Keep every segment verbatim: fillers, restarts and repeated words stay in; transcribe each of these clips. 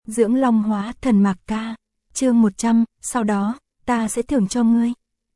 Dưỡng long hóa thần mạc ca, chương một trăm, sau đó, ta sẽ thưởng cho ngươi.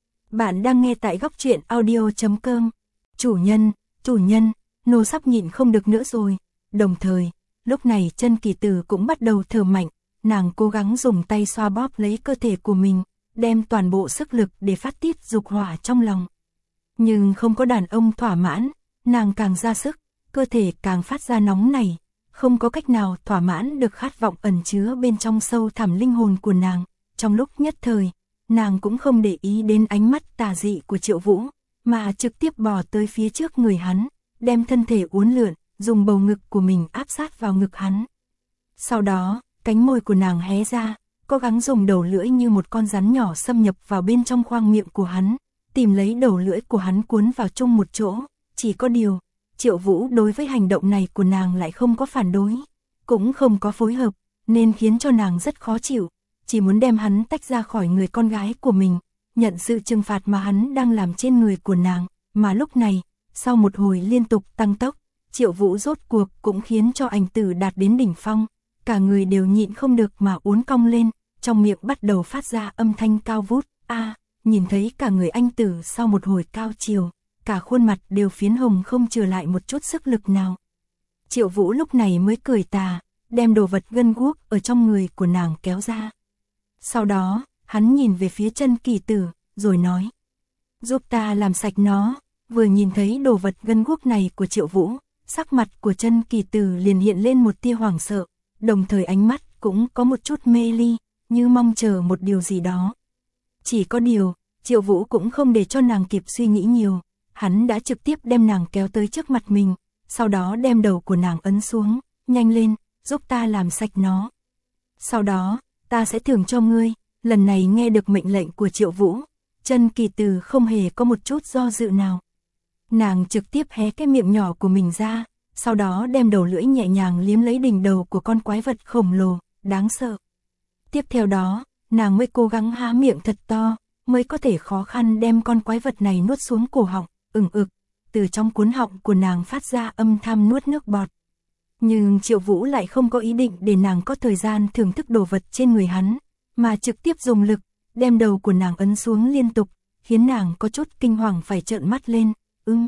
Bạn đang nghe tại góc truyện audio chấm com. Chủ nhân, chủ nhân, nô sắp nhịn không được nữa rồi. Đồng thời, lúc này Chân Kỳ Tử cũng bắt đầu thở mạnh, nàng cố gắng dùng tay xoa bóp lấy cơ thể của mình, đem toàn bộ sức lực để phát tiết dục hỏa trong lòng. Nhưng không có đàn ông thỏa mãn, nàng càng ra sức, cơ thể càng phát ra nóng nảy, không có cách nào thỏa mãn được khát vọng ẩn chứa bên trong sâu thẳm linh hồn của nàng. Trong lúc nhất thời, nàng cũng không để ý đến ánh mắt tà dị của Triệu Vũ, mà trực tiếp bò tới phía trước người hắn, đem thân thể uốn lượn, dùng bầu ngực của mình áp sát vào ngực hắn. Sau đó, cánh môi của nàng hé ra, cố gắng dùng đầu lưỡi như một con rắn nhỏ xâm nhập vào bên trong khoang miệng của hắn, tìm lấy đầu lưỡi của hắn cuốn vào chung một chỗ. Chỉ có điều, Triệu Vũ đối với hành động này của nàng lại không có phản đối, cũng không có phối hợp, nên khiến cho nàng rất khó chịu, chỉ muốn đem hắn tách ra khỏi người con gái của mình, nhận sự trừng phạt mà hắn đang làm trên người của nàng. Mà lúc này, sau một hồi liên tục tăng tốc, Triệu Vũ rốt cuộc cũng khiến cho Ảnh Tử đạt đến đỉnh phong, cả người đều nhịn không được mà uốn cong lên, trong miệng bắt đầu phát ra âm thanh cao vút. A, nhìn thấy cả người Anh Tử sau một hồi cao chiều, cả khuôn mặt đều phiến hồng không trừ lại một chút sức lực nào. Triệu Vũ lúc này mới cười tà, đem đồ vật gân guốc ở trong người của nàng kéo ra. Sau đó, hắn nhìn về phía Chân Kỳ Tử, rồi nói: giúp ta làm sạch nó. Vừa nhìn thấy đồ vật gân guốc này của Triệu Vũ, sắc mặt của Chân Kỳ Tử liền hiện lên một tia hoảng sợ, đồng thời ánh mắt cũng có một chút mê ly, như mong chờ một điều gì đó. Chỉ có điều, Triệu Vũ cũng không để cho nàng kịp suy nghĩ nhiều, hắn đã trực tiếp đem nàng kéo tới trước mặt mình, sau đó đem đầu của nàng ấn xuống. Nhanh lên, giúp ta làm sạch nó. Sau đó, ta sẽ thưởng cho ngươi. Lần này nghe được mệnh lệnh của Triệu Vũ, Chân Kỳ Tử không hề có một chút do dự nào. Nàng trực tiếp hé cái miệng nhỏ của mình ra, sau đó đem đầu lưỡi nhẹ nhàng liếm lấy đỉnh đầu của con quái vật khổng lồ, đáng sợ. Tiếp theo đó, nàng mới cố gắng há miệng thật to, mới có thể khó khăn đem con quái vật này nuốt xuống cổ họng, ừng ực, từ trong cuốn họng của nàng phát ra âm thanh nuốt nước bọt. Nhưng Triệu Vũ lại không có ý định để nàng có thời gian thưởng thức đồ vật trên người hắn, mà trực tiếp dùng lực, đem đầu của nàng ấn xuống liên tục, khiến nàng có chút kinh hoàng phải trợn mắt lên. Ưm,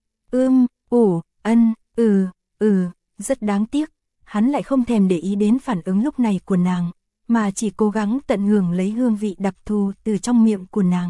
ưm, ủ, ân, ừ, ừ, rất đáng tiếc, hắn lại không thèm để ý đến phản ứng lúc này của nàng, mà chỉ cố gắng tận hưởng lấy hương vị đặc thù từ trong miệng của nàng.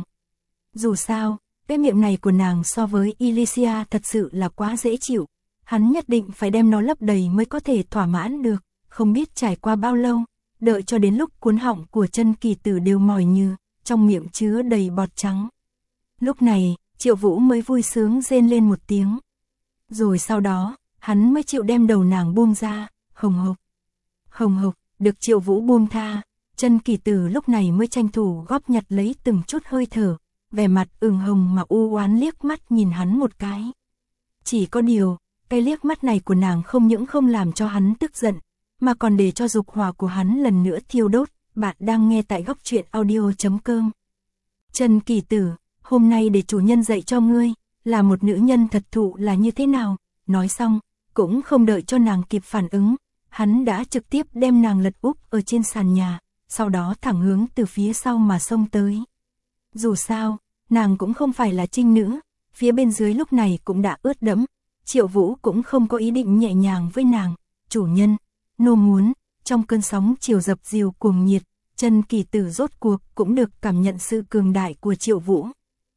Dù sao, cái miệng này của nàng so với Elysia thật sự là quá dễ chịu, hắn nhất định phải đem nó lấp đầy mới có thể thỏa mãn được. Không biết trải qua bao lâu, đợi cho đến lúc cuốn họng của Chân Kỳ Tử đều mỏi như, trong miệng chứa đầy bọt trắng. Lúc này, Triệu Vũ mới vui sướng rên lên một tiếng. Rồi sau đó, hắn mới chịu đem đầu nàng buông ra, hồng hộc. Hồng hộc, được Triệu Vũ buông tha, Chân Kỳ Tử lúc này mới tranh thủ góp nhặt lấy từng chút hơi thở, vẻ mặt ửng hồng mà u oán liếc mắt nhìn hắn một cái. Chỉ có điều, cái liếc mắt này của nàng không những không làm cho hắn tức giận, mà còn để cho dục hỏa của hắn lần nữa thiêu đốt. Bạn đang nghe tại góc truyện audio chấm com. Chân Kỳ Tử, hôm nay để chủ nhân dạy cho ngươi, là một nữ nhân thật thụ là như thế nào. Nói xong, cũng không đợi cho nàng kịp phản ứng, hắn đã trực tiếp đem nàng lật úp ở trên sàn nhà, sau đó thẳng hướng từ phía sau mà xông tới. Dù sao, nàng cũng không phải là trinh nữ, phía bên dưới lúc này cũng đã ướt đẫm. Triệu Vũ cũng không có ý định nhẹ nhàng với nàng. Chủ nhân, nô muốn. Trong cơn sóng chiều dập dìu cuồng nhiệt, Chân Kỳ Tử rốt cuộc cũng được cảm nhận sự cường đại của Triệu Vũ.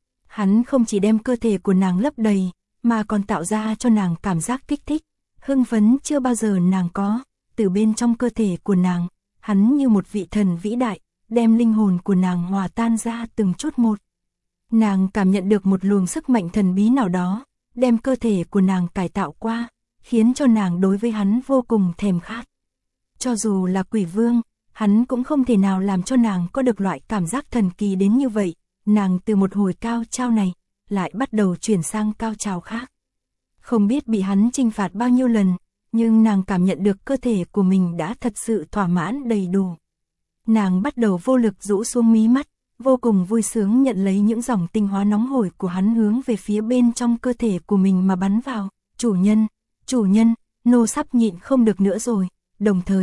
Hắn không chỉ đem cơ thể của nàng lấp đầy, mà còn tạo ra cho nàng cảm giác kích thích, hưng phấn chưa bao giờ nàng có. Từ bên trong cơ thể của nàng, hắn như một vị thần vĩ đại, đem linh hồn của nàng hòa tan ra từng chút một. Nàng cảm nhận được một luồng sức mạnh thần bí nào đó, đem cơ thể của nàng cải tạo qua, khiến cho nàng đối với hắn vô cùng thèm khát. Cho dù là quỷ vương, hắn cũng không thể nào làm cho nàng có được loại cảm giác thần kỳ đến như vậy. Nàng từ một hồi cao trào này, lại bắt đầu chuyển sang cao trào khác. Không biết bị hắn trinh phạt bao nhiêu lần, nhưng nàng cảm nhận được cơ thể của mình đã thật sự thỏa mãn đầy đủ. Nàng bắt đầu vô lực rũ xuống mí mắt, vô cùng vui sướng nhận lấy những dòng tinh hóa nóng hổi của hắn hướng về phía bên trong cơ thể của mình mà bắn vào. Chủ nhân, chủ nhân, nô sắp nhịn không được nữa rồi. Đồng thời,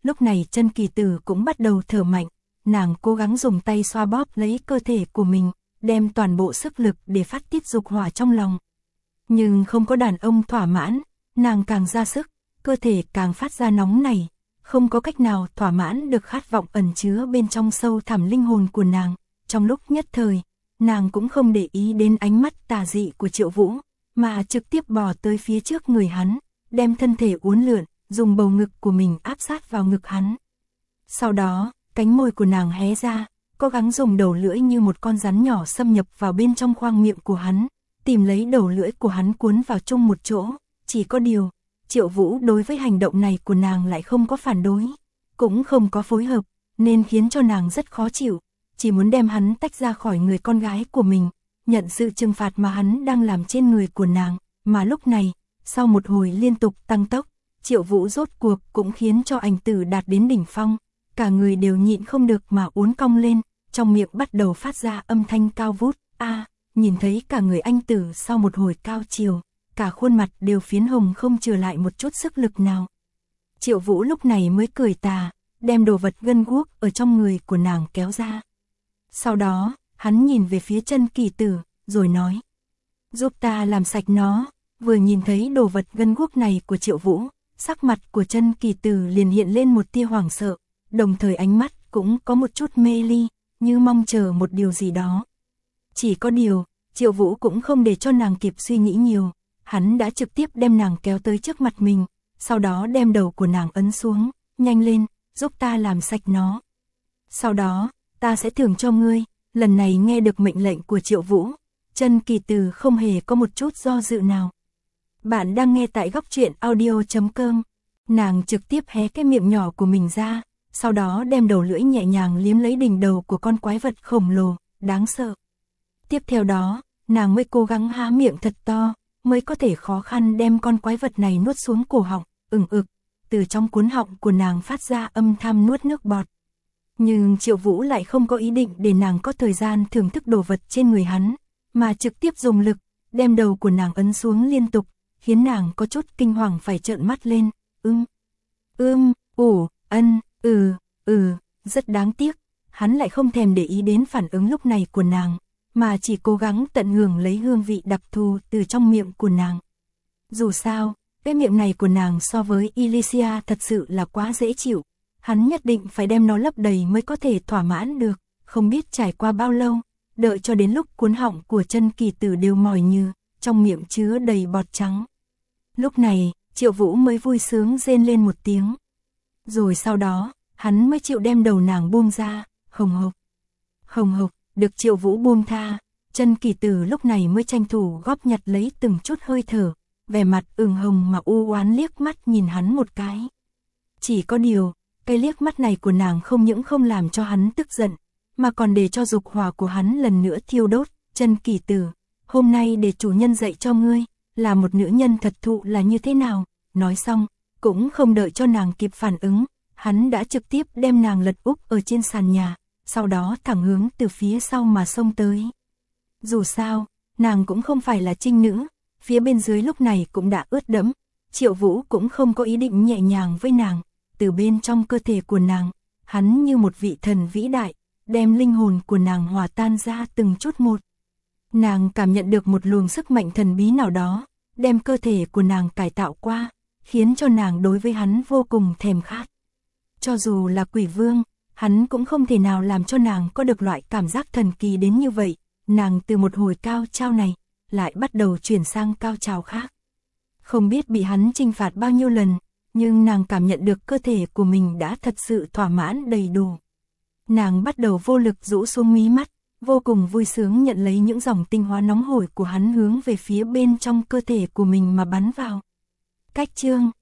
Lúc này Chân Kỳ Tử cũng bắt đầu thở mạnh, nàng cố gắng dùng tay xoa bóp lấy cơ thể của mình, đem toàn bộ sức lực để phát tiết dục hỏa trong lòng. Nhưng không có đàn ông thỏa mãn, nàng càng ra sức, cơ thể càng phát ra nóng nảy, không có cách nào thỏa mãn được khát vọng ẩn chứa bên trong sâu thẳm linh hồn của nàng. Trong lúc nhất thời, nàng cũng không để ý đến ánh mắt tà dị của Triệu Vũ, mà trực tiếp bò tới phía trước người hắn, đem thân thể uốn lượn, dùng bầu ngực của mình áp sát vào ngực hắn. Sau đó, cánh môi của nàng hé ra, cố gắng dùng đầu lưỡi như một con rắn nhỏ xâm nhập vào bên trong khoang miệng của hắn, tìm lấy đầu lưỡi của hắn cuốn vào chung một chỗ. Chỉ có điều, Triệu Vũ đối với hành động này của nàng lại không có phản đối, cũng không có phối hợp, nên khiến cho nàng rất khó chịu, chỉ muốn đem hắn tách ra khỏi người con gái của mình, nhận sự trừng phạt mà hắn đang làm trên người của nàng. Mà lúc này, sau một hồi liên tục tăng tốc, Triệu Vũ rốt cuộc cũng khiến cho Ảnh Tử đạt đến đỉnh phong, cả người đều nhịn không được mà uốn cong lên, trong miệng bắt đầu phát ra âm thanh cao vút. A, nhìn thấy cả người Anh Tử sau một hồi cao chiều, cả khuôn mặt đều phiến hồng không chừa lại một chút sức lực nào. Triệu Vũ lúc này mới cười tà, đem đồ vật gân guốc ở trong người của nàng kéo ra. Sau đó, hắn nhìn về phía Chân Kỳ Tử, rồi nói: giúp ta làm sạch nó. Vừa nhìn thấy đồ vật gân guốc này của Triệu Vũ, sắc mặt của Chân Kỳ Tử liền hiện lên một tia hoảng sợ, đồng thời ánh mắt cũng có một chút mê ly, như mong chờ một điều gì đó. Chỉ có điều, Triệu Vũ cũng không để cho nàng kịp suy nghĩ nhiều, hắn đã trực tiếp đem nàng kéo tới trước mặt mình, sau đó đem đầu của nàng ấn xuống. Nhanh lên, giúp ta làm sạch nó. Sau đó, ta sẽ thưởng cho ngươi. Lần này nghe được mệnh lệnh của Triệu Vũ, Chân Kỳ Tử không hề có một chút do dự nào. Bạn đang nghe tại góc truyện audio chấm com. Nàng trực tiếp hé cái miệng nhỏ của mình ra, sau đó đem đầu lưỡi nhẹ nhàng liếm lấy đỉnh đầu của con quái vật khổng lồ, đáng sợ. Tiếp theo đó, nàng mới cố gắng há miệng thật to, mới có thể khó khăn đem con quái vật này nuốt xuống cổ họng, ừng ực, từ trong cuốn họng của nàng phát ra âm thanh nuốt nước bọt. Nhưng Triệu Vũ lại không có ý định để nàng có thời gian thưởng thức đồ vật trên người hắn, mà trực tiếp dùng lực, đem đầu của nàng ấn xuống liên tục, khiến nàng có chút kinh hoàng phải trợn mắt lên. Ưm, ưm, ủ, ân, ừ, ừ, rất đáng tiếc, hắn lại không thèm để ý đến phản ứng lúc này của nàng, mà chỉ cố gắng tận hưởng lấy hương vị đặc thù từ trong miệng của nàng. Dù sao, cái miệng này của nàng so với Elysia thật sự là quá dễ chịu, hắn nhất định phải đem nó lấp đầy mới có thể thỏa mãn được. Không biết trải qua bao lâu, đợi cho đến lúc cuốn họng của Chân Kỳ Tử đều mỏi như, trong miệng chứa đầy bọt trắng. Lúc này, Triệu Vũ mới vui sướng rên lên một tiếng. Rồi sau đó, hắn mới chịu đem đầu nàng buông ra, hồng hộc. Hồng hộc, được Triệu Vũ buông tha, Chân Kỳ Tử lúc này mới tranh thủ góp nhặt lấy từng chút hơi thở, vẻ mặt ửng hồng mà u oán liếc mắt nhìn hắn một cái. Chỉ có điều, cái liếc mắt này của nàng không những không làm cho hắn tức giận, mà còn để cho dục hỏa của hắn lần nữa thiêu đốt. Chân Kỳ Tử, hôm nay để chủ nhân dạy cho ngươi, là một nữ nhân thật thụ là như thế nào. Nói xong, cũng không đợi cho nàng kịp phản ứng, hắn đã trực tiếp đem nàng lật úp ở trên sàn nhà, sau đó thẳng hướng từ phía sau mà xông tới. Dù sao, nàng cũng không phải là trinh nữ, phía bên dưới lúc này cũng đã ướt đẫm, Triệu Vũ cũng không có ý định nhẹ nhàng với nàng, từ bên trong cơ thể của nàng, hắn như một vị thần vĩ đại, đem linh hồn của nàng hòa tan ra từng chút một. Nàng cảm nhận được một luồng sức mạnh thần bí nào đó, đem cơ thể của nàng cải tạo qua, khiến cho nàng đối với hắn vô cùng thèm khát. Cho dù là quỷ vương, hắn cũng không thể nào làm cho nàng có được loại cảm giác thần kỳ đến như vậy. Nàng từ một hồi cao trào này, lại bắt đầu chuyển sang cao trào khác. Không biết bị hắn trinh phạt bao nhiêu lần, nhưng nàng cảm nhận được cơ thể của mình đã thật sự thỏa mãn đầy đủ. Nàng bắt đầu vô lực rũ xuống mí mắt, vô cùng vui sướng nhận lấy những dòng tinh hoa nóng hổi của hắn hướng về phía bên trong cơ thể của mình mà bắn vào. Cách chương